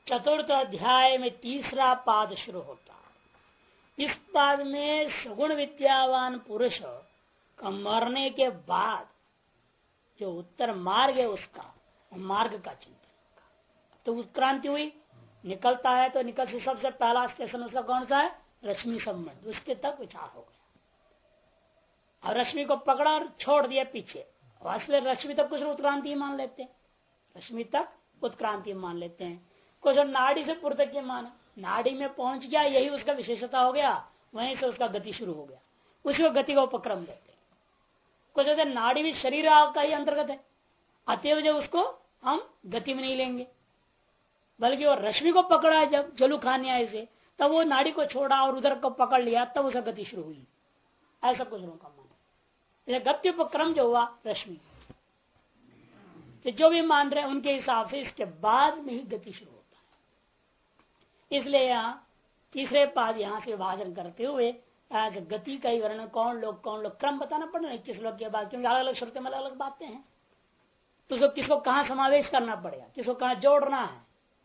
चतुर्थ अध्याय में तीसरा पाद शुरू होता है। इस पाद में सगुण विद्यावान पुरुष का मरने के बाद जो उत्तर मार्ग है उसका मार्ग का चिंतन। तो उत्क्रांति हुई, निकलता है तो निकल से सबसे पहला स्टेशन उसका कौन सा है? रश्मि संबंध, उसके तक विचार हो गया। और रश्मि को पकड़ा और छोड़ दिया पीछे। इसलिए रश्मि तक कुछ उत्क्रांति मान लेते हैं, रश्मि तक उत्क्रांति मान लेते हैं। कुछ नाड़ी से पूर्व तक माना, नाड़ी में पहुंच गया यही उसका विशेषता हो गया, वहीं से उसका गति शुरू हो गया, उसको गति का उपक्रम देते हैं। कुछ होते नाड़ी भी शरीर का ही अंतर्गत है, अतएव जब उसको हम गति में नहीं लेंगे, बल्कि वो रश्मि को पकड़ा है जब जलू खाने से, तब वो नाड़ी को छोड़ा और उधर को पकड़ लिया, तब उसका गति शुरू हुई। ऐसा कुछ लोगों का मानना। गति उपक्रम जो हुआ रश्मि, तो जो भी मान रहे हैं उनके हिसाब से इसके बाद में ही गति शुरू होता है। इसलिए यहाँ तीसरे पाद यहाँ से विभाजन करते हुए गति का ही वर्णन कौन लोग क्रम बताना पड़ रहा है, किस लोग के बाद, क्योंकि अलग अलग श्रुति में अलग अलग बातें हैं, तो उसको किसको कहाँ समावेश करना पड़ेगा, किसको कहाँ जोड़ना है।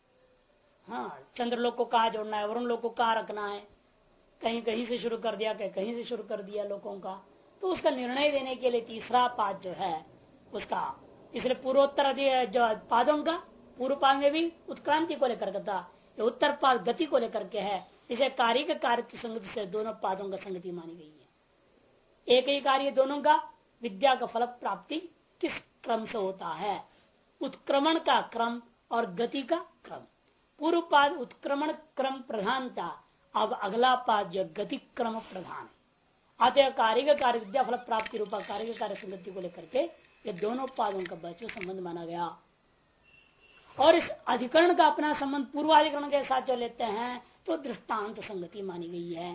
हाँ, चंद्रलोक को कहाँ जोड़ना है, वरुण लोक को कहाँ रखना है, कहीं कहीं से शुरू कर दिया, कहीं से शुरू कर दिया लोगों का, तो उसका निर्णय देने के लिए तीसरा पाद जो है उसका, इसलिए पूर्वोत्तर जो पादों का पूर्व पाद में भी उत्क्रांति को लेकर था, उत्तर पाद गति को लेकर के है। इसे कार्य का कार्य की संगति से दोनों पादों का संगति मानी गई है। एक ही कार्य दोनों का विद्या का फल प्राप्ति किस क्रम से होता है, उत्क्रमण का क्रम और गति का क्रम। पूर्व पाद उत्क्रमण क्रम प्रधान था, अब अगला पाद जो गति क्रम प्रधान है। अतः कार्य का कार्य विद्या फल प्राप्ति रूपा कार्य का कार्य संगति को लेकर के ये दोनों पादों का बीच में संबंध माना गया। और इस अधिकरण का अपना संबंध पूर्वाधिकरण के साथ जो लेते हैं तो दृष्टांत संगति मानी गई है,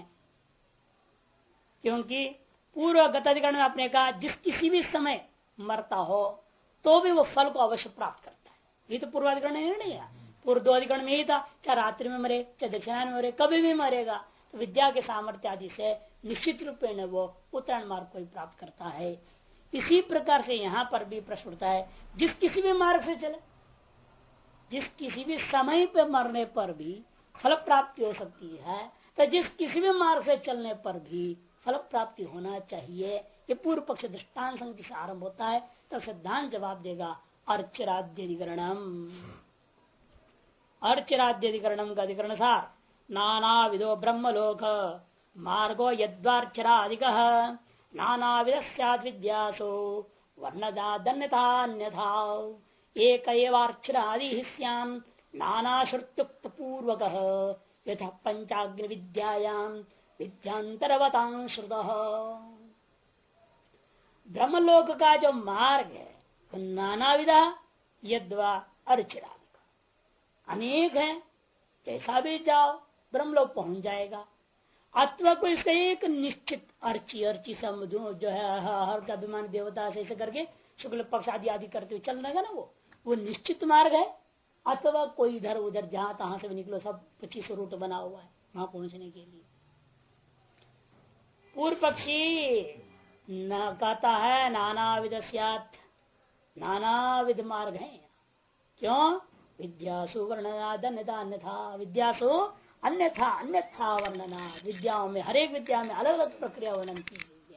क्योंकि पूर्वगत अधिकरण में आपने कहा जिस किसी भी समय मरता हो तो भी वो फल को अवश्य प्राप्त करता है। ये तो पूर्वाधिकरण निर्णय है। पूर्व दो अधिकरण में ही था, चाहे रात्रि में मरे चाहे दक्षिणा में मरे, कभी भी मरेगा तो विद्या के सामर्थ्य आदि से निश्चित रूप में वो उत्तरायण मार्ग को प्राप्त करता है। इसी प्रकार से यहाँ पर भी प्रश्न उठता है, जिस किसी भी मार्ग से चले, जिस किसी भी समय पर मरने पर भी फल प्राप्ति हो सकती है, तो जिस किसी भी मार्ग से चलने पर भी फल प्राप्ति होना चाहिए। ये पूर्व पक्ष दृष्टांत संगति से आरंभ होता है, तो सिद्धांत जवाब देगा अर्चराद्यधिकरणम। अर्चराद्यधिकरणम का अधिकरण सार नाना विदो ब्रह्मलोक मार्गो यद्वार्चरादिक नाना विद विद्यासो वर्णदान्यथा एक एवार्चनादि स्याम नाना श्रुत्युक्त पूर्वक यथा पंचाग्नि विद्यायाम विद्यांतरवतां श्रुतः। ब्रह्मलोक का जो मार्ग है वो नाना विधा यद्वा अर्चनादि अनेक है, जैसा भी जाओ ब्रह्मलोक पहुंच जाएगा। अथवा कोई इसका एक निश्चित अर्ची समुद्र जो है हर का अभिमान देवता से ऐसे करके शुक्ल पक्ष आदि आदि करते हुए चल रहेगा ना, वो निश्चित मार्ग है। अथवा कोई इधर उधर जहां तहां से भी निकलो, सब 25 रूट बना हुआ है वहां पहुंचने के लिए। पूर्व पक्षी न कहता है नाना विध नाना विध मार्ग है। क्यों? विद्यासु वर्णनादन्यथा अन्यथा, विद्यासु अन्यथा अन्यथा वर्णना, विद्याओं में हरेक विद्या में अलग अलग प्रक्रिया वर्णन की गई है।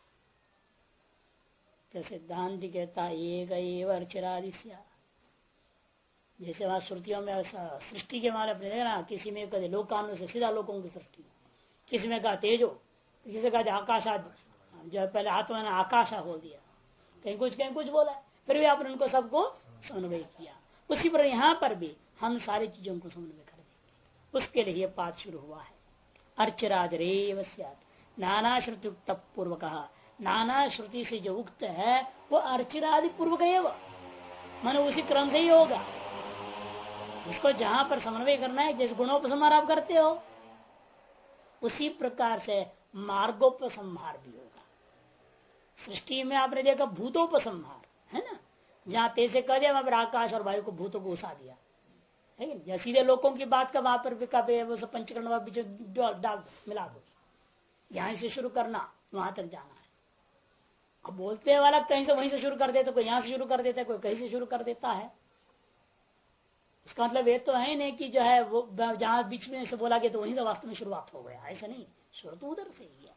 तो सिद्धांत कहता एक अर्चरादिस्या, जैसे वहां श्रुतियों में सृष्टि के मामले अपने देखना, किसी में कहते लोकानु से सीधा लोगों की सृष्टि, किसी में कहा तेजो, किसी से कहा आकाशा, जो पहले आत्मा ने आकाशा बोल दिया, कहीं कुछ बोला, फिर भी आपने उनको सबको समन्वय किया। उसी पर यहाँ पर भी हम सारी चीजों को समन्वय कर देंगे, उसके लिए यह पाठ शुरू हुआ है। अर्चरादरेव स्यात् नाना श्रुति उक्त पूर्वक, नाना श्रुति से जो उक्त है वो अर्चरादि पूर्वक मन उसी क्रम से ही होगा। उसको जहां पर समन्वय करना है, जिस गुणोपसंहार आप करते हो उसी प्रकार से मार्गोपसंहार भी होगा। सृष्टि में आपने देखा भूतोपसंहार है ना, जहां तेज कह दिया वहां पर आकाश और वायु को भूतों को घुसा दिया है। सीधे लोगों की बात का वहां पर पंचकरण डाल मिला दो, यहां से शुरू करना वहां तक जाना है। अब बोलते वाला कहीं से वहीं से शुरू कर देता, कोई यहां से शुरू कर देता है, कोई कहीं से शुरू कर देता है। इसका मतलब ये तो है नहीं कि जो है वो जहां बीच में से बोला गया तो वहीं से वास्तव में शुरुआत हो गया, ऐसा नहीं, शुरू तो उधर से ही है।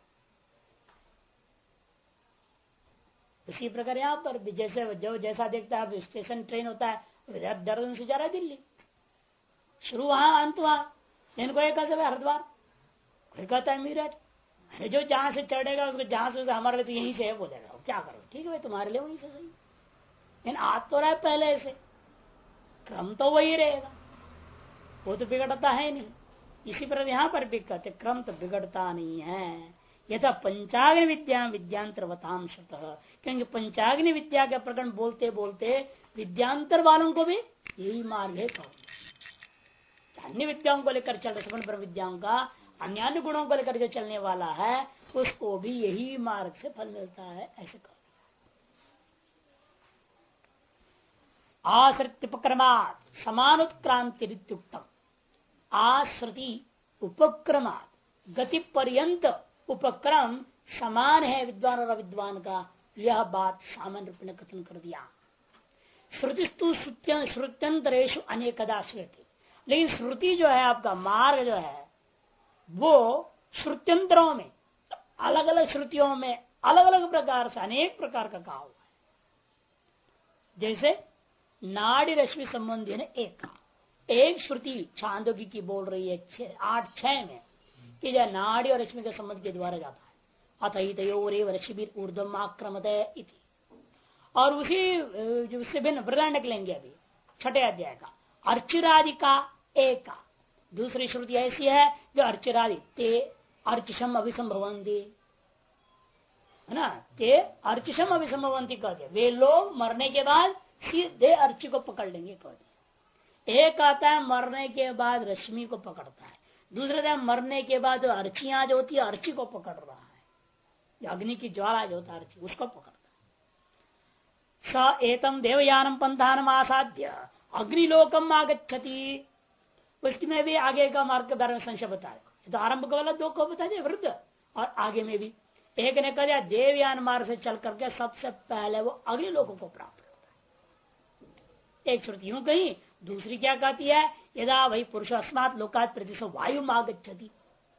इसी प्रकार यहाँ पर भी जैसे जो जैसा देखता है स्टेशन ट्रेन होता है, देहरादून से जा रहा है दिल्ली, शुरू वहां अंत वहां, लेकिन कोई कहता है हरिद्वार, कोई कहता है मीरठ, जो जहां से चढ़ेगा उसको जहां से हमारे लिए तो यहीं से है बोलेगा, क्या करो ठीक है भाई तुम्हारे लिए वहीं से सही, लेकिन आज तो रहा है पहले से, क्रम तो वही रहेगा, वो तो बिगड़ता है नहीं। इसी प्रकार यहाँ पर भी कहते क्रम तो बिगड़ता नहीं है। यथा पंचाग्नि विद्या विद्यांतरवताम श्रुतः, क्योंकि पंचाग्नि विद्या के प्रकरण बोलते बोलते विद्यांतर वालों को भी यही मार्ग है। अन्य विद्याओं को लेकर चल रहे पर विद्याओं का अन्य अन्य गुणों को लेकर जो चलने वाला है उसको भी यही मार्ग से फल मिलता है, ऐसे कहा। आश्रित उपक्रमात् समानुत्क्रांतिरित्युक्तम, आश्रुति उपक्रमात् गति पर्यंत उपक्रम समान है विद्वान और अविद्वान का, यह बात सामान्य रूप में कथन कर दिया। श्रुतिस्तु श्रुत्यंतरेशु अनेकदा श्रुति, लेकिन श्रुति जो है आपका मार्ग जो है वो श्रुत्यंतरों में अलग अलग श्रुतियों में अलग अलग प्रकार से अनेक प्रकार का कहा हुआ है। जैसे नाड़ी रश्मि संबंधी ने एक श्रुति छांदोगी की बोल रही है 8:6 में कि जो नाड़ी और रश्मि के संबंध के द्वारा जाता है, अतः रश्मिर ऊर्ध्वम आक्रमते इति। और उससे भिन्न वृदारण्यक लेंगे अभी 6ठे अध्याय का अर्चिरादि का एका दूसरी श्रुति ऐसी है जो अर्चिरादि ते अर्चिषम अभिसंभवंती है ना, ते अर्चिषम अभिसंभवंती कहते, वे लोग मरने के बाद सीधे अर्ची को पकड़ लेंगे कहते। एक आता है मरने के बाद रश्मि को पकड़ता है, दूसरे दिन मरने के बाद जो अर्चियां जो होती है अर्ची को पकड़ रहा है, अग्नि की ज्वाला जो होता है अर्ची उसको पकड़ता है। स एतम देवयानम पंथानम आसाध्य अग्निलोकम आगच्छति, उसमें भी आगे का मार्ग के बारे में संशय बताया। तो आरंभ का वाला 2 को बता दिया वृद्ध, और आगे में भी एक ने कह दिया देवयान मार्ग से चल करके सबसे पहले वो अग्नि लोगों को प्राप्त करता है। एक श्रुति यूं कही, दूसरी क्या कहती है यदा वही पुरुष अस्मात् लोकात् प्रतिशो वायु आगच्छति,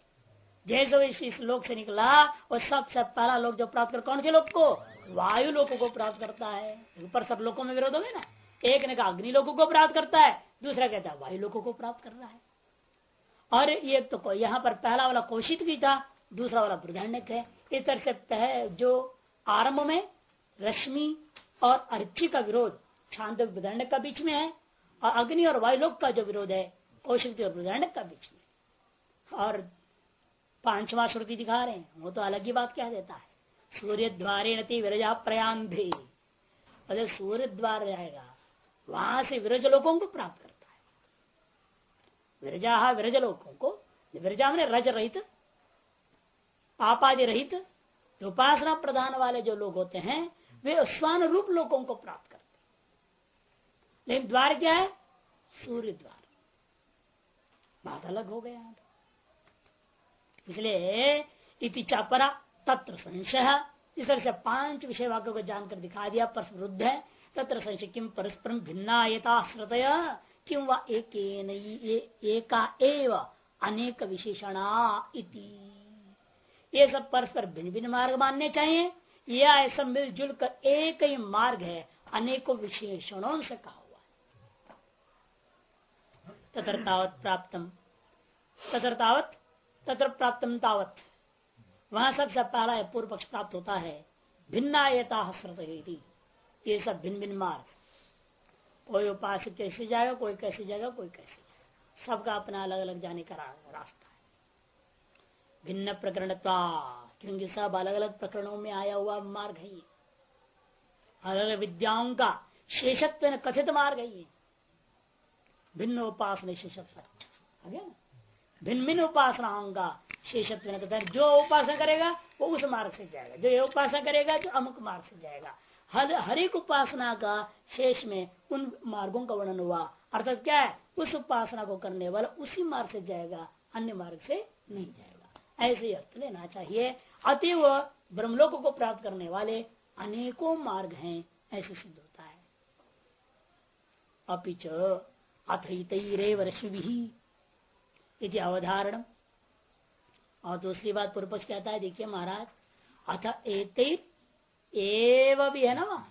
जैसे इस लोक से निकला और सबसे पहला लोक जो प्राप्त कर कौन से लोक को, वायु लोगों को प्राप्त करता है। ऊपर सब लोकों में विरोध हो गया ना, एक ने कहा अग्नि लोगों को प्राप्त करता है, दूसरा कहता है वायु लोगों को प्राप्त कर रहा है। और ये तो यहाँ पर पहला वाला कौशिक भी था, दूसरा वाला बृहदारण्यक है। इस तरह से जो आरंभ में रश्मि और अर्ची का विरोध छांदोग्य बृहदारण्यक का बीच में है, और अग्नि और वायुलोक का जो विरोध है कौशिक और बृहदारण्यक का बीच में। और 5वां श्रुति दिखा रहे हैं, वो तो अलग ही बात कह देता है, सूर्य द्वारे नति विरजा प्रयान भी, अरे सूर्य द्वार जाएगा वहां से विरज लोगों को प्राप्त करता है। विरजा विरज लोगों को, विरजा में रज रहित आपादि रहित उपासना प्रधान वाले जो लोग होते हैं वे स्वान रूप लोगों को प्राप्त करते हैं। लेकिन द्वार क्या है, सूर्य द्वार, बात अलग हो गया। इसलिए इति चापरा तत्र संशय, इस तरह से 5 विषय वाक्यों को जानकर दिखा दिया, परस्पर विरुद्ध है। तत्र संशय किम परस्परम भिन्ना यथाश्रतय किम व एका एव अनेक विशेषणा इति, ये सब परस्पर भिन्न भिन्न मार्ग मानने चाहिए, या ऐसा मिलजुल कर एक ही मार्ग है अनेकों विशेषणों से कहा हुआ है। तत्र तावत प्राप्तम तत्र तावत तत्र प्राप्तम तावत, वहां सबसे पहला है पूर्व पक्ष प्राप्त होता है भिन्ना यथाश्रत, ये सब भिन्न भिन्न मार्ग, कोई उपासक कैसे जाएगा, कोई कैसे जाएगा, कोई कैसे जाएगा, सबका अपना अलग अलग जाने का रास्ता है। भिन्न प्रकरण, क्योंकि सब अलग अलग प्रकरणों में आया हुआ मार्ग है, ये अलग अलग विद्याओं का शेषत्व कथित मार्ग है ये। भिन्न उपासना शेषत्व, भिन्न भिन्न उपासनाओं का शेषत्व कहता है, जो उपासना करेगा वो उस मार्ग से जाएगा, जो ये उपासना करेगा जो अमुक मार्ग से जाएगा। हर एक उपासना का शेष में उन मार्गों का वर्णन हुआ, अर्थात क्या है, उस उपासना को करने वाला उसी मार्ग से जाएगा, अन्य मार्ग से नहीं जाएगा, ऐसे ही अर्थ लेना चाहिए। अतएव ब्रह्मलोक को प्राप्त करने वाले अनेकों मार्ग हैं, ऐसे सिद्ध होता है। अपिच अथ हितैरेव रश्मि अवधारण। और दूसरी बात पूर्व पक्ष कहता है, देखिए महाराज, अथ एतैर एव भी है ना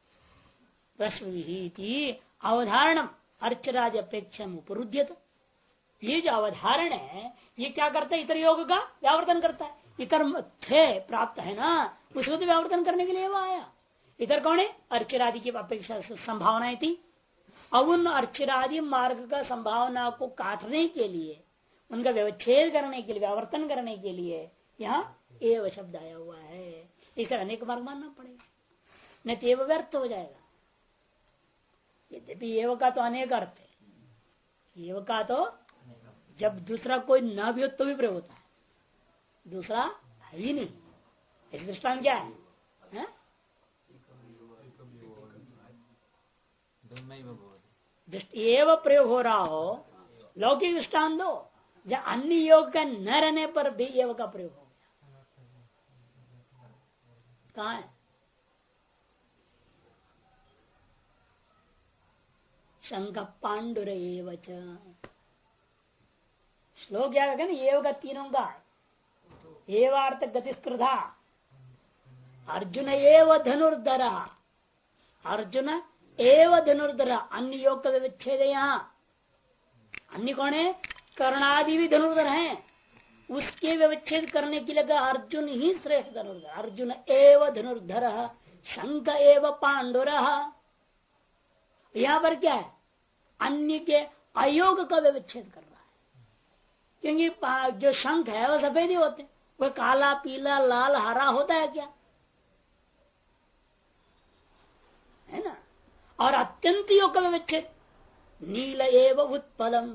रश्मि अवधारणम अर्चराज अपेक्षा उपरुद्यत। ये जो अवधारण है ये क्या करता है, इतर योग का व्यावर्तन करता है। इतर थे प्राप्त है ना, उसको तो व्यावर्तन करने के लिए वो आया। इतर कौन है, अर्चरादि की अपेक्षा संभावनाएं थी। अब उन अर्चरादि मार्ग का संभावना को काटने के लिए, उनका व्यवच्छेद करने के लिए, व्यावर्तन करने के लिए यहाँ एव शब्द आया हुआ है। इसे अनेक मार्ग मानना पड़ेगा, नहीं तो एव व्यर्थ हो जाएगा। यद्यपि एव का तो अनेक अर्थ है, एव का तो जब दूसरा कोई न भी हो तो भी प्रयोग होता है, दूसरा है ही नहीं। इस दृष्टांत क्या है, एव प्रयोग हो रहा हो, लौकिक दृष्टांत दो जब अन्य योग का न रहने पर भी एव का प्रयोग हो गया। कहा है, शंख पांडुर एवच। श्लोक क्या है ना, एव का तीनों का एवार्थ गतिस्कृधा अर्जुन एव धनुर्धर, अर्जुन एव धनुर्धर। अन्य योग का विच्छेद है यहाँ। अन्य कौन है, कर्णादि भी धनुर्धर हैं, उसके व्यवच्छेद करने के लिए अर्जुन ही श्रेष्ठ धनुर्धर। अर्जुन एव धनुर्धर शंख एव पांडुर। यहाँ पर क्या है, अन्य के अयोग का व्यवच्छेद कर रहा है। क्योंकि जो शंख है वो सफेद ही होते, वह काला पीला लाल हरा होता है क्या, है ना। और अत्यंत योग का व्यवच्छेद नील एव उत्पलम।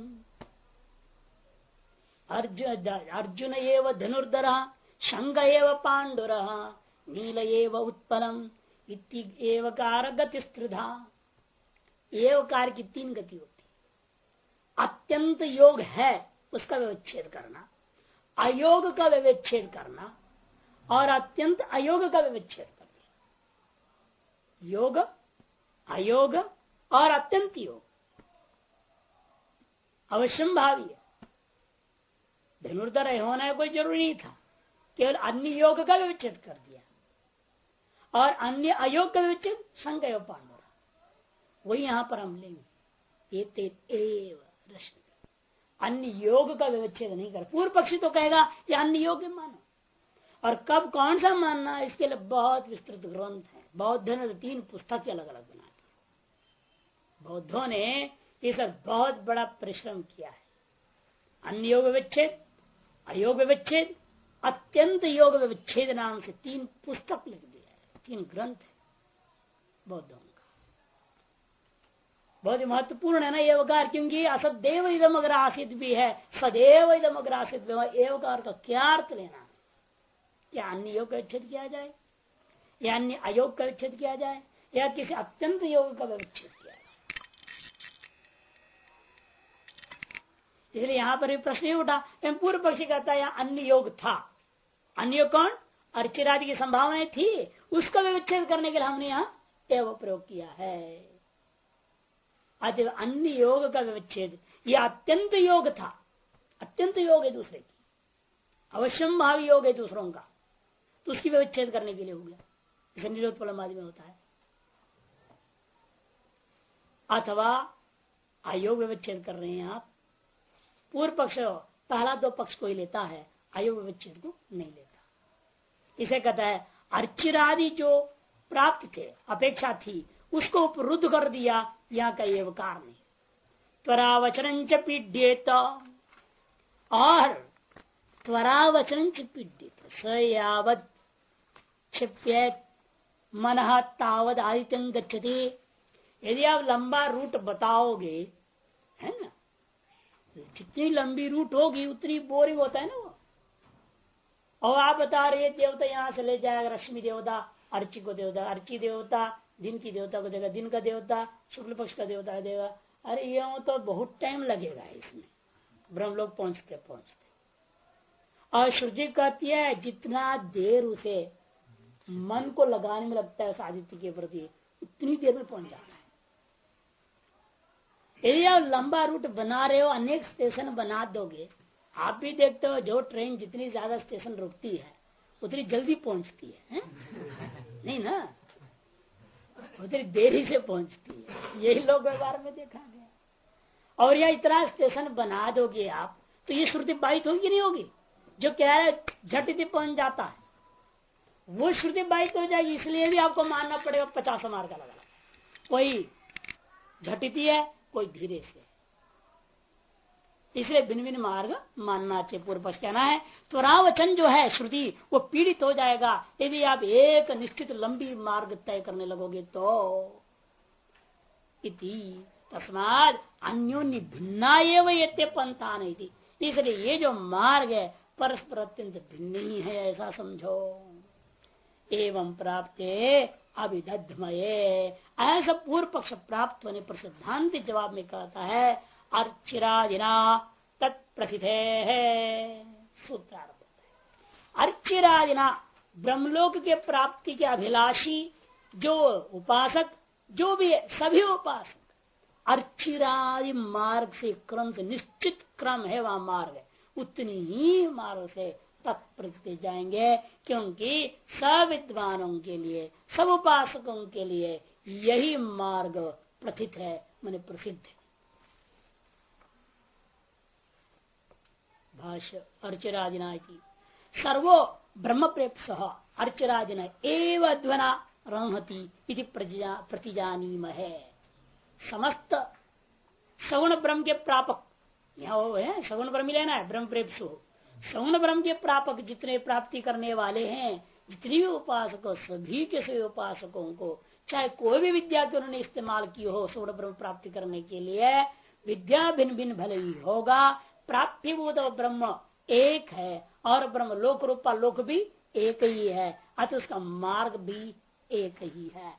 अर्जुन एव धनुर्धर शंख एव पांडुर नील एव उत्पलम इति एवकार गतिस्त्रिधा। एवकार की तीन गति होती। अत्यंत योग है उसका व्यवच्छेद करना, अयोग का व्यवच्छेद करना और अत्यंत अयोग का व्यवच्छेद करना। योग, अयोग और अत्यंत योग अवश्यम भावी है। धनुर्धर होना कोई जरूरी नहीं था, केवल अन्य योग का व्यवच्छेद कर दिया और अन्य अयोग का व्यवच्छेद शंख एवं पांडुर। वही यहां पर हम लेंगे, एव रश्मि। अन्य योग का व्यवच्छेद नहीं कर। पूर्व पक्षी तो कहेगा ये अन्य योग मानो, और कब कौन सा मानना इसके लिए बहुत विस्तृत ग्रंथ है। बौद्धों ने 3 पुस्तक अलग अलग बना दी। बौद्धों ने इस बहुत बड़ा परिश्रम किया है। अन्य योग व्यवच्छेद, अयोग व्यवच्छेद, अत्यंत योग व्यवच्छेद नाम से 3 पुस्तक लिख दिया है, 3 ग्रंथ है बौद्धों का। बहुत ही महत्वपूर्ण है ना ये एवकार, क्योंकि असदेव इदम अगर आसित भी है, सदैव इदम अगर आसित भी है। एवकार का क्या अर्थ लेना है, क्या अन्य योग का विच्छेद किया जाए या अन्य अयोग का विच्छेद किया जाए या किसी अत्यंत योग का विच्छेद किया जाए। इसलिए यहां पर भी प्रश्न ही उठा। पूर्व पक्षी कहता है यहाँ अन्य योग था। अन्य योग कौन, अर्चिरादि की संभावनाएं थी, उसका विच्छेद करने के लिए हमने यहाँ एवं प्रयोग किया है। अतः अन्य योग का विच्छेद यह अत्यंत योग था। अत्यंत योग है दूसरे की, अवश्यम भावी योग है दूसरों का, तो उसकी विच्छेद करने के लिए हो गया। इसे निरोधफलम आदि में होता है। अथवा अयोग विच्छेद कर रहे हैं आप, पूर्व पक्ष पहला 2 पक्ष को ही लेता है, अयोग विच्छेद को नहीं लेता। इसे कहता है अर्चिरादि जो प्राप्त थे, अपेक्षा थी, उसको उपरुद्ध कर दिया। यहाँ का एवकार नहीं। त्वरावचन च पीड्येत, और त्वरावचन च पीड्येत सयावत क्षिप्येत मनः तावद आदित्यं गच्छति। यदि आप लंबा रूट बताओगे, है ना, जितनी लंबी रूट होगी उतनी बोरिंग होता है ना वो। और आप बता रहे देवता यहाँ से ले जाएगा, रश्मि देवता अर्ची को देवता, अर्ची देवता दिन की देवता को देगा, दिन का देवता शुक्ल पक्ष का देवता देगा। अरे ये तो बहुत टाइम लगेगा इसमें, ब्रह्म लोग पहुंचते पहुंचते। और श्रुति कहती है जितना देर उसे मन को लगाने में लगता है उस आदित्य के प्रति, उतनी देर में पहुंच जाना है। यदि आप लंबा रूट बना रहे हो, अनेक स्टेशन बना दोगे, आप भी देखते हो जो ट्रेन जितनी ज्यादा स्टेशन रुकती है उतनी जल्दी पहुंचती है? नहीं ना, उतनी देरी से पहुंचती है। यही लोग व्यवहार में देखा गया। और यह इतना स्टेशन बना दोगे आप, तो ये श्रुति बाधित होगी कि नहीं होगी? जो कह रहा है झटिति पहुंच जाता है, वो श्रुति बाधित हो जाएगी। इसलिए भी आपको मानना पड़ेगा 50 मार्ग अलग अलग, कोई झटिति है कोई धीरे से, इसलिए भिन्न भिन्न मार्ग मानना चाहिए। पूर्व पक्ष कहना है त्वरावचन जो है श्रुति वो पीड़ित हो जाएगा यदि आप एक निश्चित लंबी मार्ग तय करने लगोगे तो। इति तस्माद अन्योन्य भिन्ना एवं ये पंथा नहीं थी, इसलिए ये जो मार्ग है परस्पर अत्यंत भिन्न ही है, ऐसा समझो। एवं प्राप्त अभिदध्मये, ऐसा पूर्व पक्ष प्राप्त होने पर सिद्धांत जवाब में कहता है अर्चिरादिना तत्प्रथिते है। सूत्रार्थ अर्चिरादिना ब्रह्मलोक के प्राप्ति के अभिलाषी जो उपासक जो भी है, सभी उपासक अर्चिरादि मार्ग से क्रम से, निश्चित क्रम है वह मार्ग है, उतनी ही मार्ग से तत्प्रति जाएंगे, क्योंकि सब विद्वानों के लिए सब उपासकों के लिए यही मार्ग प्रथित है, माने प्रसिद्ध है। भाष्य अर्चरादिना की सर्वो ब्रह्म प्रेप्स अर्चरादिना एव ध्वना रहती इति प्रतिजानीम है। समस्त सगुण ब्रह्म के प्रापक, यहाँ वो है सगुण ब्रह्म लेना है, ब्रह्म प्रेप्सु सगुण ब्रह्म के प्रापक जितने प्राप्ति करने वाले हैं, जितने भी उपासकों, सभी के सभी उपासकों को चाहे कोई भी विद्या के उन्होंने इस्तेमाल की हो सगुण ब्रह्म प्राप्ति करने के लिए, विद्या भिन्न भिन्न भले ही होगा, प्राप्तिभूत ब्रह्म एक है और ब्रह्म लोक रूपा लोक भी एक ही है, अतः उसका मार्ग भी एक ही है।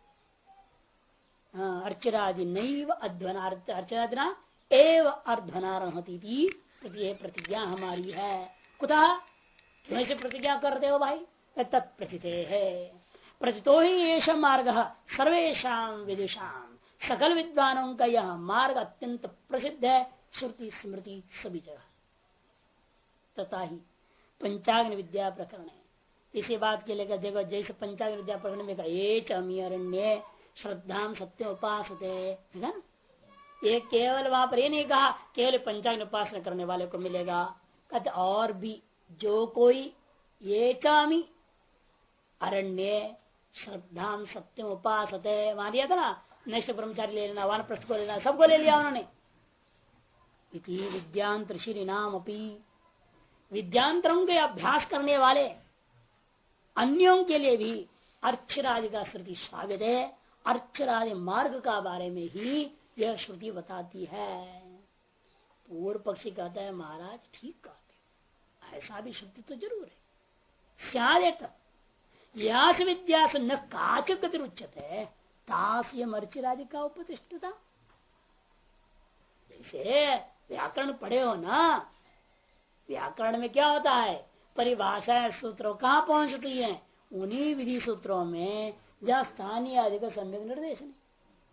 अर्चरादि नैव अध्वना अर्चरादिना एव अर्ध्वना रहती थी, प्रतिज्ञा हमारी है। कुतः क्यों से प्रतिज्ञा करते हो भाई? तत्प्रथिते है। प्रतितो ही एष मार्ग सर्वेशा विदुषाम, सकल विद्वानों का यह मार्ग अत्यंत प्रसिद्ध है, श्रुति स्मृति सभी जगह। तथा ही पंचाग्नि विद्या प्रकरण है, इसी बात के लेकर देखो, जैसे पंचाग्नि विद्या प्रकरण में कहा ये चमीरण्य श्रद्धा सत्य उपासते है ना, ये केवल वहां पर ये नहीं कहा केवल पंचाग्नि उपासना करने वाले को मिलेगा, कहते और भी जो कोई ये चामी अरण्य श्रद्धा सत्यम उपासते वहां दिया था ना, नैष्ठ ब्रह्मचारी ले लेना, वानप्रस्थ को लेना, सबको ले लिया उन्होंने। इति विद्यांतर श्री नाम अपी, विद्यांतरों के अभ्यास करने वाले अन्यों के लिए भी अर्चरादि का श्रुति स्वागत है। अर्चरादि मार्ग का बारे में ही यह श्रुति बताती है। पूर्व पक्षी कहता है महाराज ठीक कहते, ऐसा भी श्रुति तो जरूर है। स्यादेत यास विद्या से न काच गति उच्चते तास ये अर्चरादि का उपतिष्ठता। जैसे व्याकरण पढ़े हो ना, व्याकरण में क्या होता है, परिभाषाएं सूत्रों कहाँ पहुंचती हैं, उन्हीं विधि सूत्रों में जहाँ स्थानीय आदि का सम्यक निर्देश नहीं,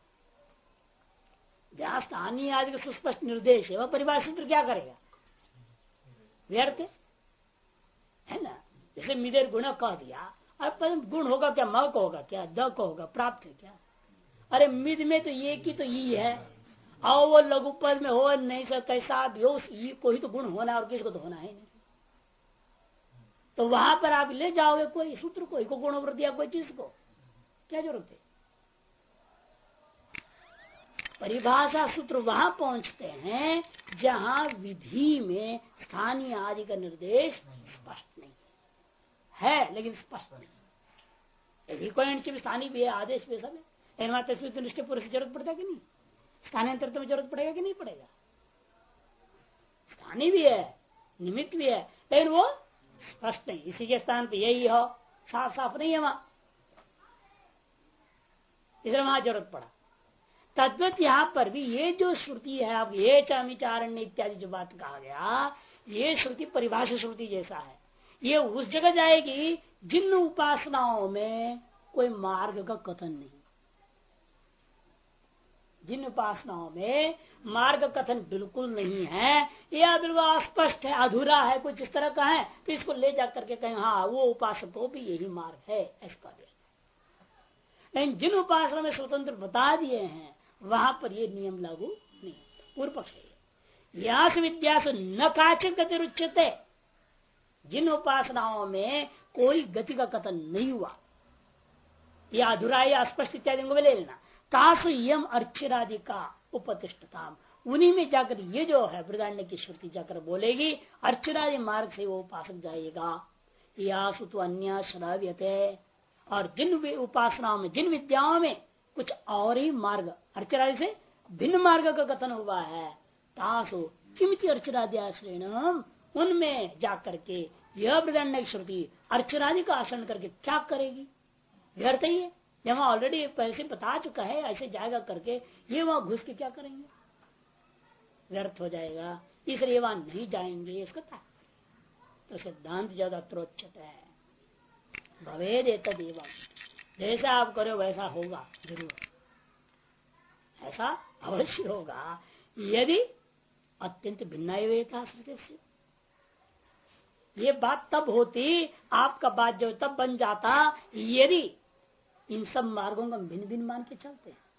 जहाँ स्थानीय आदि का सुस्पष्ट निर्देश है वह परिभाषा सूत्र क्या करेगा, व्यर्थ है ना। जैसे मिदेर गुण कह दिया, अब गुण होगा क्या, म को होगा क्या, द को होगा, प्राप्त है क्या। अरे मिद में तो ये की तो ई है, और वो लघु पद में हो नहीं सकता, कैसा भी हो कोई तो गुण होना और किसको तो होना है नहीं। तो वहां पर आप ले जाओगे कोई सूत्र को गुण वृद्धि या कोई चीज को, क्या जरूरत है। परिभाषा सूत्र वहां पहुंचते हैं जहां विधि में स्थानीय आदि का निर्देश स्पष्ट नहीं है, लेकिन स्पष्ट नहीं। रिक्वायरमेंट में स्थानीय भी है, आदेश भी सब है, निष्ठ पुरुष की जरूरत पड़ता है कि नहीं, स्थानांतर में जरूरत पड़ेगा कि नहीं पड़ेगा। स्थानीय भी है, निमित्त भी है, लेकिन वो स्पष्ट नहीं, इसी के स्थान पे यही हो, साफ साफ नहीं है वहां, इसलिए वहां जरूरत पड़ा। तद्वत यहाँ पर भी ये जो श्रुति है, अब ये चामिचारण्य इत्यादि जो बात कहा गया, ये श्रुति परिभाषा श्रुति जैसा है। ये उस जगह जाएगी जिन उपासनाओं में कोई मार्ग का कथन नहीं, जिन उपासनाओं में मार्ग कथन बिल्कुल नहीं है या बिल्कुल अस्पष्ट है, अधूरा है, कुछ इस तरह का है, तो इसको ले जा करके कहें हाँ वो उपासक को भी यही मार्ग है ऐसा। लेकिन जिन उपासना में स्वतंत्र बता दिए हैं वहां पर ये नियम लागू नहीं। पूर्व पक्ष यास विद्या से न काचित गति रुच्यते, जिन उपासनाओं में कोई गति का कथन नहीं हुआ या अधूरा या स्पष्ट इत्यादि को ले लेना, तासु यम अर्चिरादि का उपतिष्ठता, उन्हीं में जाकर ये जो है बृहदारण्य की श्रुति जाकर बोलेगी अर्चिरादि मार्ग से वो उपासक जाएगा। यासु तो अन्य श्राव्यते, और जिन उपासनाओं में जिन विद्याओं में कुछ और ही मार्ग अर्चरादि से भिन्न मार्ग का कथन हुआ है, तासु किमिति अर्चरादि आश्रय, उनमें जाकर के यह बृहदारण्य श्रुति अर्चरादि का आश्रय करके क्या करेगी? व्यर्थ ही है। जब ऑलरेडी पैसे बता चुका है ऐसे जाएगा करके, ये वहां घुस के क्या करेंगे? व्यर्थ हो जाएगा, इसलिए वहां नहीं जाएंगे इसका तात्पर्य। तो सिद्धांत ज्यादा त्रोच्चत है, भवेद एतदेव, जैसा आप करो वैसा होगा, जरूर ऐसा अवश्य होगा। यदि अत्यंत भिन्न से ये बात तब होती, आपका बात जो तब बन जाता यदि इन सब मार्गों का भिन्न भिन्न मान के चलते हैं।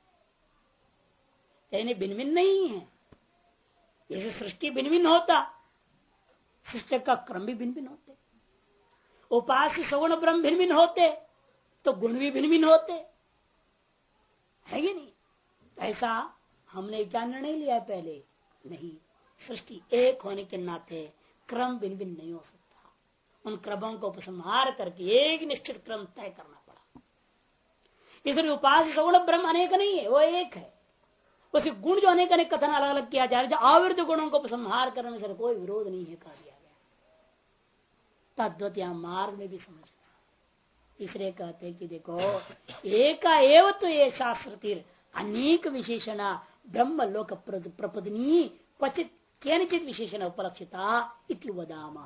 यानी भिन्न भिन्न नहीं है, जैसे सृष्टि भिन्न भिन्न होता, सृष्टि का क्रम भी भिन्न भिन्न होते, उपास्य सगुण ब्रह्म भिन्न भिन्न होते तो गुण भी भिन्न भिन्न होते, है कि नहीं? ऐसा हमने क्या निर्णय लिया पहले? नहीं, सृष्टि एक होने के नाते क्रम भिन्न भिन्न नहीं हो सकता। उन क्रमों को उपसंहार करके एक निश्चित क्रम तय करना पड़ा। इसलिए उपास्य सगुण ब्रह्म अनेक नहीं है, वो एक है। उसके गुण जो अनेक अनेक कथन अलग अलग किया जा रहा है, जो आविर्त गुणों को उपसंहार करने से कोई विरोध नहीं है, कहा दिया गया। तद्वत यहां मार्ग में भी समझना। इसलिए कहते हैं कि देखो एका एव तो ये शास्त्र तीर अनेक विशेषणा ब्रह्म लोक प्रपदनी क्वचित केनचित विशेषण उपलक्षिता इति वदामः।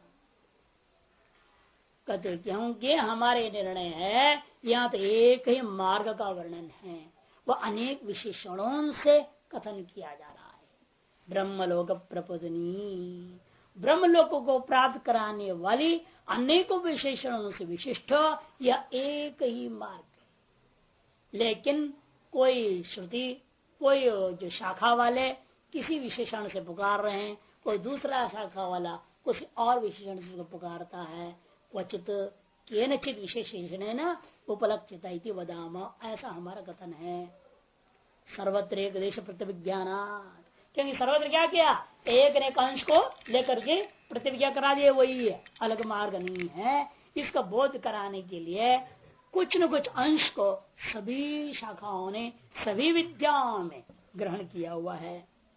कहते क्योंकि हमारे निर्णय है यहाँ तो एक ही मार्ग का वर्णन है, वह अनेक विशेषणों से कथन किया जा रहा है। ब्रह्मलोक प्रपदनी, ब्रह्मलोक को प्राप्त कराने वाली अनेकों विशेषणों से विशिष्ट यह एक ही मार्ग है। लेकिन कोई श्रुति, कोई जो शाखा वाले किसी विशेषण से पुकार रहे हैं, कोई दूसरा शाखा वाला कुछ और विशेषण से पुकारता है। क्वचित केनचित विशेषण है ना उपलक्षिता इति वदाम, ऐसा हमारा कथन है। सर्वत्र एक देश प्रतिविज्ञान, क्योंकि सर्वत्र क्या किया? एक ने अंश को लेकर के प्रतिविज्ञा करा दिए, वही है, अलग मार्ग नहीं है। इसका बोध कराने के लिए कुछ न कुछ अंश को सभी शाखाओं ने सभी विद्याओं में ग्रहण किया हुआ है।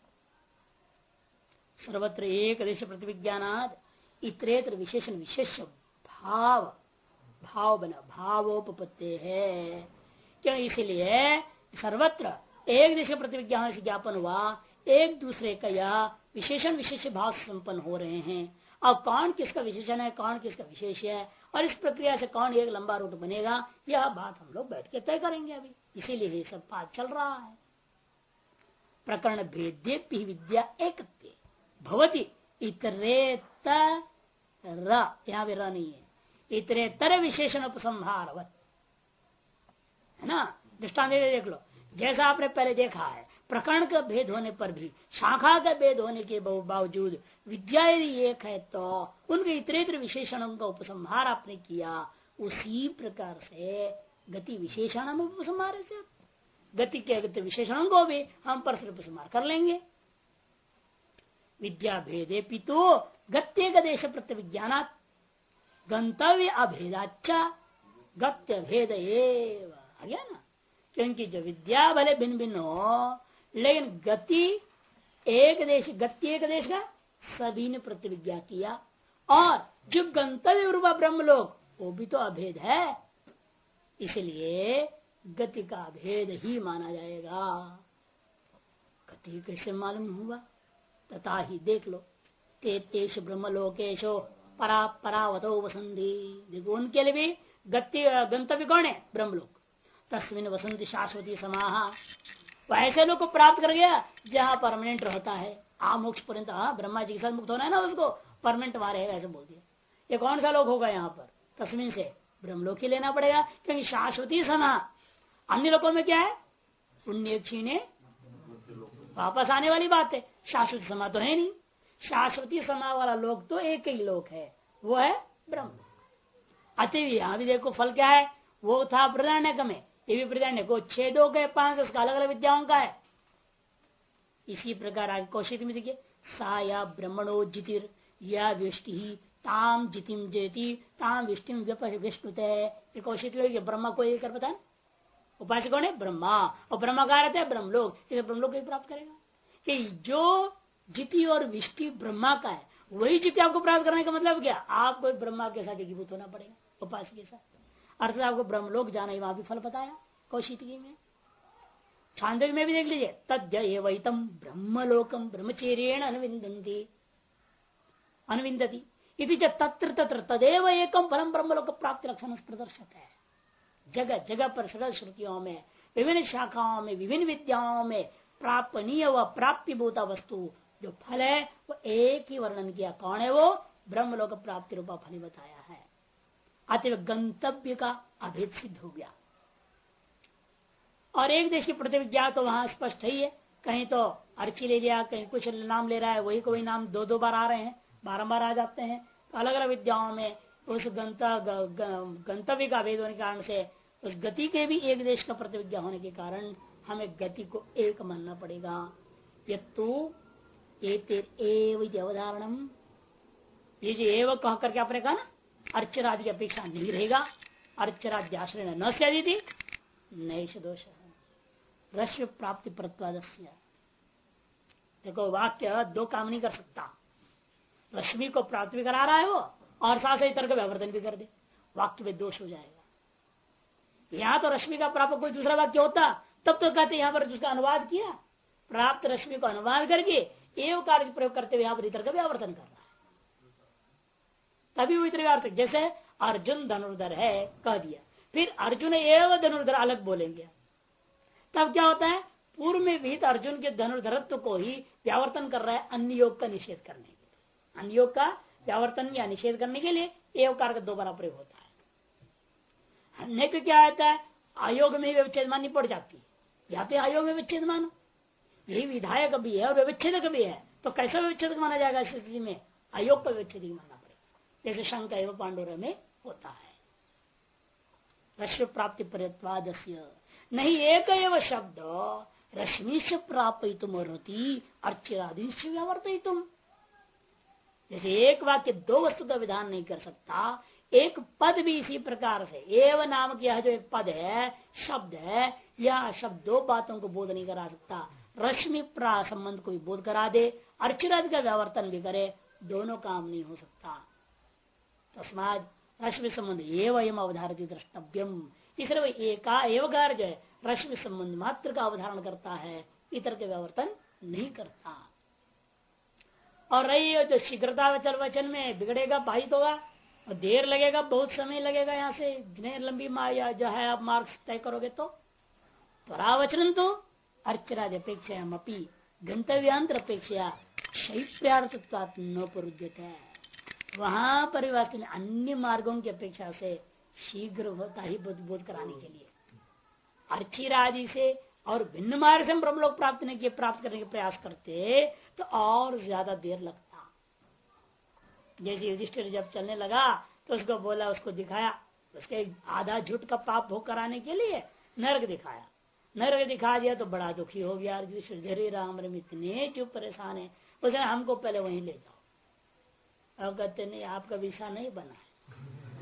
सर्वत्र एक देश प्रतिविज्ञानाद इतरेतर विशेषण विशेष भाव, भाव बना भावोपपत्ति है। क्यों? इसलिए सर्वत्र एक देश प्रतिविज्ञान से ज्ञापन हुआ, एक दूसरे का यह विशेषण विशेष भाव संपन्न हो रहे हैं। अब कौन किसका विशेषण है, कौन किसका विशेष है, और इस प्रक्रिया से कौन एक लंबा रूट बनेगा, यह बात हम लोग बैठ के तय करेंगे अभी। इसीलिए ये सब बात चल रहा है। प्रकरण भेद्य विद्या एकत्व भवति इतरेतर, यहाँ भी र नहीं है, इतरेतर विशेषण उपसंहारवत, है ना। दृष्टांत देख लो, जैसा आपने पहले देखा है प्रकरण का भेद होने पर भी, शाखा का भेद होने के बावजूद विद्या यदि एक है तो उनके इतरेतर विशेषणों का उपसंहार आपने किया। उसी प्रकार से गति विशेषण में उपसंहार से गति के गति विशेषणों को भी हम परस्पर उपसंहार कर लेंगे। विद्या भेदे पितो गत्य देश प्रत्यविज्ञानात् गंतव्य अभेदाचा गत्य भेद एव आ गया ना। क्योंकि जो विद्या भले भिन्न भिन्न हो, लेकिन गति एक देश, गति एक देश का सभी ने प्रतिविज्ञा किया, और जो गंतव्य रूपा ब्रह्मलोक वो भी तो अभेद है, इसलिए गति का भेद ही माना जाएगा। गति कैसे मालूम हुआ? तथा ही देख लो, तेतेश ब्रह्मलोकेशो परा परावतो वसंती, देखो उनके लिए भी गंतव्य कौन है? ब्रह्मलोक। तस्मिन वसंती शाश्वती समाहा, वो ऐसे लोग को प्राप्त कर गया जहां परमानेंट रहता है आमोक्ष पर्यंत। ब्रह्मा जी के साथ मुक्त होना है ना, उसको परमानेंट वहां रहेगा ऐसे बोल दिया। ये कौन सा लोग होगा यहाँ पर? तस्मिन से ब्रह्मलोक ही लेना पड़ेगा, क्योंकि शाश्वती समा। अन्य लोगों में क्या है? पुण्य क्षीणे वापस आने वाली बात है, शाश्वत समा तो है नहीं। शाश्वती समा वाला लोग तो एक ही लोक है, वो है ब्रह्म। अतः यहां भी देखो फल क्या है, वो था बृहदारण्यक में, ये भी बृहदारण्यक को 6 के 5 उसका अलग अलग विद्याओं का है। इसी प्रकार आगे कौशिक में देखिए, सा या ब्रह्मणो जितिर या विष्टि ताम जितिम जेति ताम विष्टिम विष्णुते। कौशिक लोग ब्रह्मा को ये कर पता है, उपासक कौन है? ब्रह्मा। और ब्रह्मा कहा रहता है ब्रह्मलोक, इसे ब्रह्मलोक को प्राप्त करेगा। कि जो जिति और विष्टि ब्रह्मा का है, वही जिति आपको प्राप्त करने का मतलब क्या? आपको ब्रह्मा के साथ एकीभूत होना पड़ेगा, उपासक के साथ। अर्थात आपको ब्रह्मलोक जाना ही, वहां भी फल बताया कौशिकी में। छांदोग्य में भी देख लीजिए, तद्य एवैतम ब्रह्मलोकम ब्रह्मचर्येण अनुविंदति इति तत्र तत्र तदेव एकम फलम ब्रह्मलोक प्राप्ति लक्षण प्रदर्शक है। जगह जगह पर सकल श्रुतियों में, विभिन्न शाखाओं में, विभिन्न विद्याओं में प्रापणीय व प्राप्ति भूता वस्तु जो फल है वो एक ही वर्णन किया। कौन है वो? ब्रह्मलोक प्राप्ति रूपा फल बताया है। अतः गंतव्य का अभेद सिद्ध हो गया। और एक देश की प्रतिविज्ञा तो वहां स्पष्ट ही है, कहीं तो अर्ची ले लिया, कहीं कुछ नाम ले रहा है, वही कोई नाम दो बार आ रहे हैं, बारंबार आ जाते हैं। तो अलग अलग विद्याओं में उस गंतव्य का भेद होने के कारण से, उस गति के भी एक देश का प्रतिविज्ञा होने के कारण हमें गति को एक मानना पड़ेगा। यत्तु अवधारणम, ये जो एव कह करके आपने कहा ना, अर्चरादि की अपेक्षा नहीं रहेगा। अर्चरादि आश्रय न सदी नैष दोष रश्मि प्राप्ति प्रतिपादस्य। देखो वाक्य दो काम नहीं कर सकता, रश्मि को प्राप्त भी करा रहा है वो, और साथ ही तर्क व्यावर्तन भी कर दे, वाक्य में दोष हो जाएगा। यहाँ तो रश्मि का प्राप्त कोई दूसरा वाक्य होता तब तो कहते यहाँ पर उसका अनुवाद किया, प्राप्त रश्मि को अनुवाद करके एवं कार्य प्रयोग करते हुए यहाँ पर तर्क व्यावर्तन कर रहा है, तभी वो इतर। जैसे अर्जुन धनुर्धर है कह दिया, फिर अर्जुन एवं धनुर्धर अलग बोलेंगे, तब क्या होता है? पूर्व में भी अर्जुन के धनुर्धरत्व को ही व्यावर्तन कर रहा है अन्य योग का निषेध करने के लिए। अन्य योग का व्यावर्तन या निषेध करने के लिए एवकार का दोबारा प्रयोग होता है। अन्य को क्या होता है? आयोग में व्यवच्छेद माननी पड़ जाती है, या तो आयोग में विच्छेद मानो, यही विधायक भी है और व्यवच्छेदक भी है, तो कैसा व्यवच्छेदक माना जाएगा? इस स्थिति में आयोग पर व्यवच्छेद मानना पड़ेगा, जैसे शंका एवं पांडुर में होता है। रश्मि प्राप्ति परित्वादस्य नहीं एक एव शब्द रश्मि से प्रापितुम अर्हति अर्चिरादि से व्यावर्तितुम। जैसे एक वाक्य दो वस्तु का विधान नहीं कर सकता, एक पद भी इसी प्रकार से एव नामक यह जो एक पद है, शब्द है, यह शब्द दो बातों को बोध नहीं करा सकता। रश्मि प्रा संबंध को भी बोध करा दे, अर्चिरादि का व्यावर्तन भी करे, दोनों काम नहीं हो सकता। तस्माद रश्मि संबंध एवं अवधारित द्रष्टव्यम, इसलिए वो एका एवकार जो है रश्मि संबंध मात्र का अवधारण करता है, इतर के व्यावर्तन नहीं करता। और रही जो शीघ्रता वचन में बिगड़ेगा, बाधित होगा और देर लगेगा, बहुत समय लगेगा, यहाँ से इतने लंबी माया जो है आप मार्क्स तय करोगे तो त्वरावचन तो अर्चरादि अपेक्षा अपनी गंतव्यांतर अपेक्षा शैप्यार्थत्वात् न पुरुद्यते है। वहां परिवर्तन अन्य मार्गों की अपेक्षा से शीघ्र होता ही बोध कराने के लिए अर्चिरादि से और भिन्न मार्ग से हम ब्रह्मलोक प्राप्त करने के प्रयास करते तो और ज्यादा देर लगता। जैसे युधिष्ठिर जब चलने लगा तो उसको बोला, उसको दिखाया, उसके आधा झूठ का पाप भोग कराने के लिए नरक दिखाया, नरक दिखा दिया तो बड़ा दुखी हो गया युधिष्ठिर। धीरे राम रम इतने चुप परेशान है, उसने हमको पहले वहीं ले जाओ। अब कहते नहीं, आपका वीसा नहीं बना है,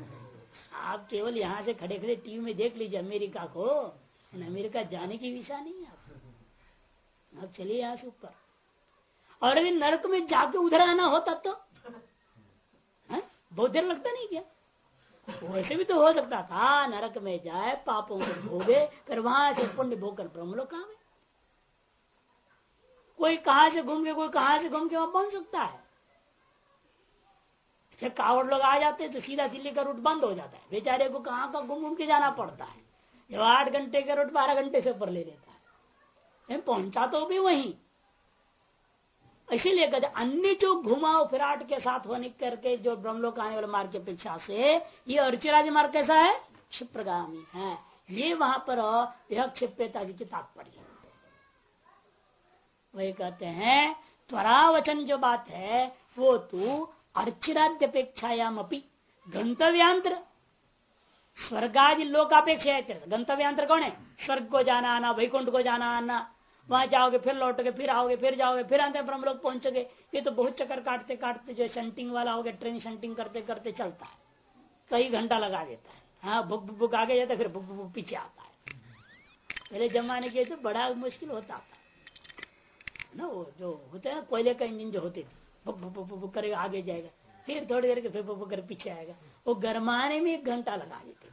आप केवल यहाँ से खड़े खड़े टीवी में देख लीजिए अमेरिका को, अमेरिका जाने की वीसा नहीं है आपको, आप चलिए यहाँ से ऊपर। और अगर नरक में जाके उधर आना होता तो बहुत देर लगता नहीं क्या? वैसे भी तो हो सकता था, नरक में जाए, पापों को भोगे, फिर वहां से पुण्य भोग कर ब्रह्मलोक काम है। कोई कहां से घूम के, कोई कहां से घूम के वहां पहुंच सकता है। फिर कावड़ लोग आ जाते हैं तो सीधा दिल्ली का रूट बंद हो जाता है, बेचारे को कहाँ का घूम घूम के जाना पड़ता है। जब 8 घंटे का रूट 12 घंटे से ऊपर ले लेता है। पहुंचा तो भी वहीं। इसीलिए कहते अन्य जो घुमाओ फिराट के साथ होने करके जो ब्रह्मलोक आने वाले मार्ग की अपेक्षा से ये अर्चिरादि मार्ग कैसा है, क्षिप्रगामी है। ये वहां पर यह क्षिप्यता की तात्पर्य वही कहते हैं। त्वरावचन जो बात है वो तो अर्चिराद्यपेक्षायाम अपनी गंतव्यांतर स्वर्गादि लोकापेक्षा। गंतव्यांतर कौन है, स्वर्ग को जाना आना, वैकुंठ को जाना आना, वहां जाओगे फिर लौटोगे, फिर आओगे, फिर जाओगे, फिर अंत में ब्रह्मलोक पहुंचोगे। ये तो बहुत चक्कर काटते काटते जो शंटिंग वाला हो गया, ट्रेन शंटिंग करते करते चलता है, कई घंटा लगा देता है। हाँ बुक बुक आगे जाता है, फिर बुक बुक पीछे आता है। पहले जमाने के तो बड़ा मुश्किल होता था ना, वो जो होते हैं कोयले का इंजन जो होते थे, बुक बुक बुक बुक करेगा आगे जाएगा, फिर थोड़ी देर के फिर बुक बुक कर पीछे आएगा। वो गरमाने में 1 घंटा लगा देते थे।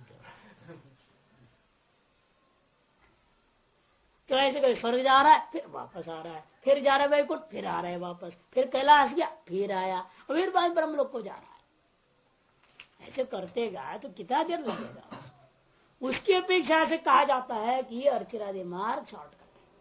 तो ऐसे कोई स्वर्ग जा रहा है फिर वापस आ रहा है, फिर जा रहा है वैकुंठ, फिर आ रहा है वापस, फिर कैलाश गया, फिर आया और फिर बाद ब्रह्मलोक को जा रहा है। ऐसे करते गए तो कितना देर लगेगा। उसकी अपेक्षा से कहा जाता है कि ये अर्चिरादि मार्ग शॉर्टकट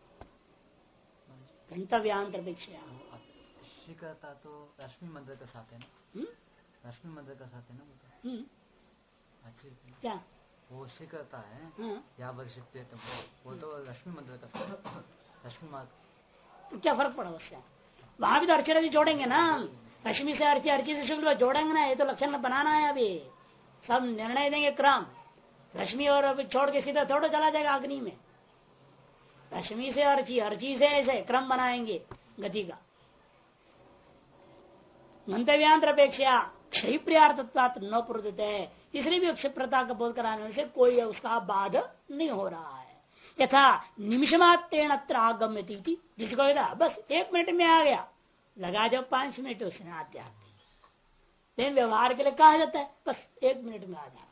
है, गंतव्यांतर अपेक्षा। शिखरता तो रश्मि मंदिर का साथ है ना, रश्मि मंदिर का साथ है ना, अच्छी क्या वो शिखरता है या वर्ष वो तो रश्मि मंदिर का रश्मि मार्ग, तो क्या फर्क पड़ा उससे। वहां भी तो अर्चिरादि जोड़ेंगे ना, रश्मि से अर्ची, अर्ची से शुक्ल जोड़ेंगे ना। ये तो लक्षण बनाना है, अभी सब निर्णय देंगे क्रम। रश्मि और अभी छोड़ के सीधा थोड़ा चला जाएगा अग्नि में। रश्मि से अर्ची, अर्ची से ऐसे क्रम बनाएंगे गति का। गंतव्यांतर अपेक्षा क्षय प्रियार्थत्वात् न प्रवृत्त है, इसलिए भी क्षिप्रता का बोध कराने से कोई उसका बाध नहीं हो रहा है। यथा निमिषमात्रेण अत्र आगम्यति, जिसको बस 1 मिनट में आ गया, लगा जब 5 मिनट उसने आते आते। लेकिन व्यवहार के लिए कहा जाता है बस 1 मिनट में आ जाना।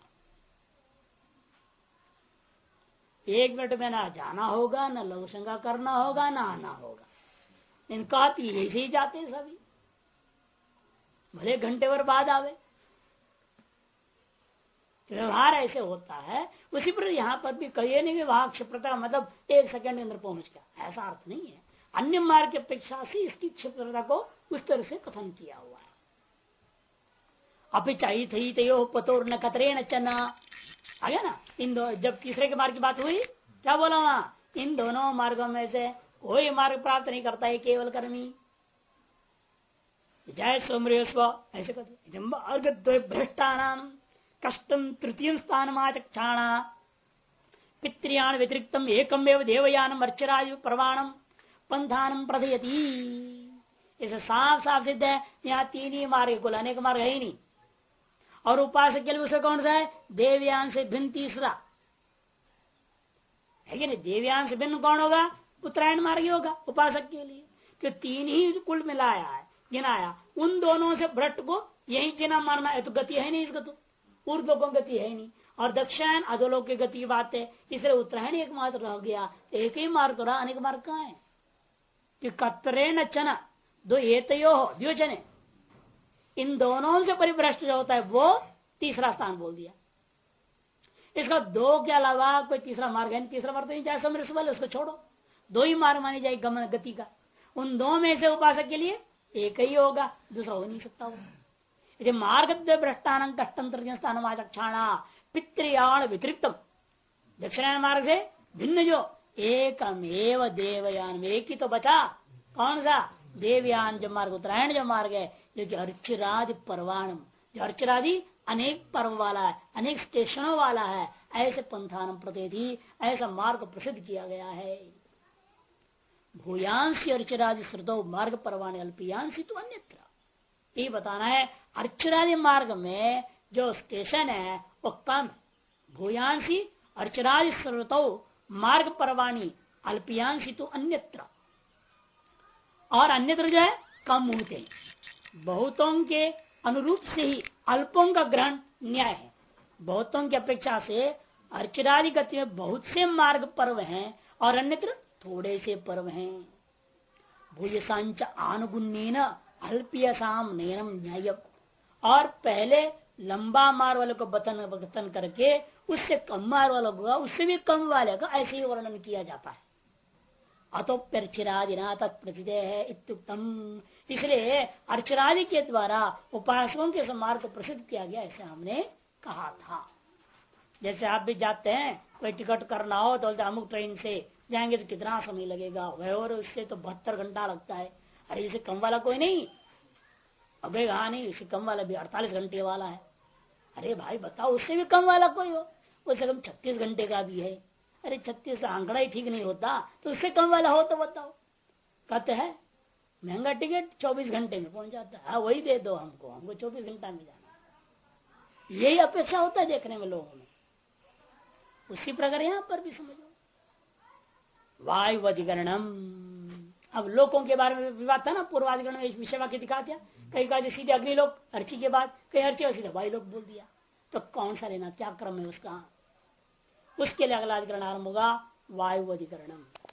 1 मिनट में ना जाना होगा, ना लघुशंका करना होगा, ना आना होगा। इनका ऐसे ही जाते सभी, भले घंटे भर बाद आवे। व्यवहार ऐसे होता है। उसी पर यहाँ पर भी कहिए नहीं वहां क्षिप्रता मतलब 1 सेकंड के अंदर पहुंच गया, ऐसा अर्थ नहीं है। अन्य मार्ग की अपेक्षा से इसकी क्षिप्रता को उस तरह से कथन किया हुआ है। अपिचाई थी तयो पतोर न कतरे न चना आ गया ना। इन दो जब तीसरे के मार्ग की बात हुई, क्या बोला वहां, इन दोनों मार्गों में से कोई मार्ग प्राप्त नहीं करता है केवल कर्मी। जय सोमृय स्व ऐसे कहते भ्रष्टा नाम कष्टम तृतीय स्थान आचक्षाणा पितृयान व्यतिरिक्तम एकमेव देवयानम अर्चराज प्रवाणम पंथानम प्रदयति। इसे साफ साफ सिद्ध है। यहाँ 3 ही मार्ग, कुल अनेक मार्ग है ही नहीं। और उपासक के लिए उसे कौन सा है, देवयान से भिन्न तीसरा है कि नहीं। देवयान से भिन्न कौन होगा, उत्तरायण मार्ग ही होगा उपासक के लिए, कि 3 ही कुल मिलाया है, गिनाया। उन दोनों से भ्रष्ट को यही चिन्ह मारना है, तो गति है नहीं इसका, तो ऊर्ध्व को गति है नहीं। और दक्षिणायन अधोलोक की गति की बात है, इसलिए उत्तरायण एकमात्र रह गया। एक ही मार्ग रहा, अनेक मार्ग कहाँ है कि कतरे न चना दो एतयो द्योजन, इन दोनों से परिभ्रष्ट जो होता है वो तीसरा स्थान बोल दिया। इसका 2 के अलावा कोई तीसरा मार्ग है नहीं। तीसरा मार्ग तो नहीं, चाहे समृद्ध बल उसको छोड़ो, 2 ही मार्ग मानी जाएगी गमन गति का। उन 2 में से उपासक के लिए एक ही होगा, दूसरा हो नहीं सकता। वो मार्ग भ्रष्टान कष्टम तृतीय स्थान आचक्षाणा पितृयाण व्यतिरिक्तम, दक्षिणायन मार्ग से भिन्न जो एकमेव देवयान, एक ही तो बचा, कौन सा, देवयान जो मार्ग, उत्तरायण जो मार्ग है, जो कि अर्चिरादि पर्वाणम, जो अर्चिरादि अनेक पर्व वाला है, अनेक स्टेशनों वाला है, ऐसे पंथानम प्रति ऐसा मार्ग प्रसिद्ध किया गया है। भूयांशी अर्चिरादि श्रुतो मार्ग पर्वाणी अल्पियांशी तो अन्यत्र, ये बताना है। अर्चिरादि मार्ग में जो स्टेशन है वो कम, भूयांशी अर्चिरादि श्रुतो मार्ग पर्वाणी अल्पियांशी तो अन्यत्र, और अन्यत्र जो है कम होते हैं। बहुतों के अनुरूप से ही अल्पों का ग्रहण न्याय है। बहुतों की अपेक्षा से अर्चिरादि गति में बहुत से मार्ग पर्व हैं और अन्यत्र थोड़े से पर्व हैं। भूयसांच आनुगुण्येन अल्पियसाम नयनम न्याय, और पहले लंबा मार्ग वाले को बतन करके उससे कम मार्ग वाला होगा, उससे भी कम वाले का ऐसे ही वर्णन किया जाता है। अतोप्यर्चिरादिना तत्प्रतिदय है इत्युक्तम। इसलिए अर्चनादि के द्वारा उपासकों के मार्ग को प्रसिद्ध किया गया, ऐसे हमने कहा था। जैसे आप भी जाते हैं, कोई टिकट करना हो तो अमुक ट्रेन से जाएंगे तो कितना समय लगेगा, वह और उससे तो 72 घंटा लगता है। अरे इसे कम वाला कोई नहीं, अबे हाँ नहीं, इसे कम वाला भी 48 घंटे वाला है। अरे भाई बताओ, उससे भी कम वाला कोई हो, उससे कम 36 घंटे का भी है। अरे 36 का आंकड़ा ही ठीक नहीं होता, तो उससे कम वाला हो तो बताओ। कहते हैं महंगा टिकट 24 घंटे में पहुंच जाता है, हाँ वही दे दो हमको 24 घंटा में जाना। यही अपेक्षा होता है देखने में लोगों में। उसी प्रकार यहाँ पर भी समझो वायु अधिकरणम। अब लोकों के बारे में विवाद था ना, पूर्वाधिकरण में विषय वाक्य दिखा दिया। कई कहा सीधे अग्निलोक अर्ची के बाद, कई अर्ची और सीधे वायु लोक बोल दिया। तो कौन सा लेना, क्या क्रम है उसका? उसके लिए अगला अधिकरण आरंभ होगा वायु अधिकरणम।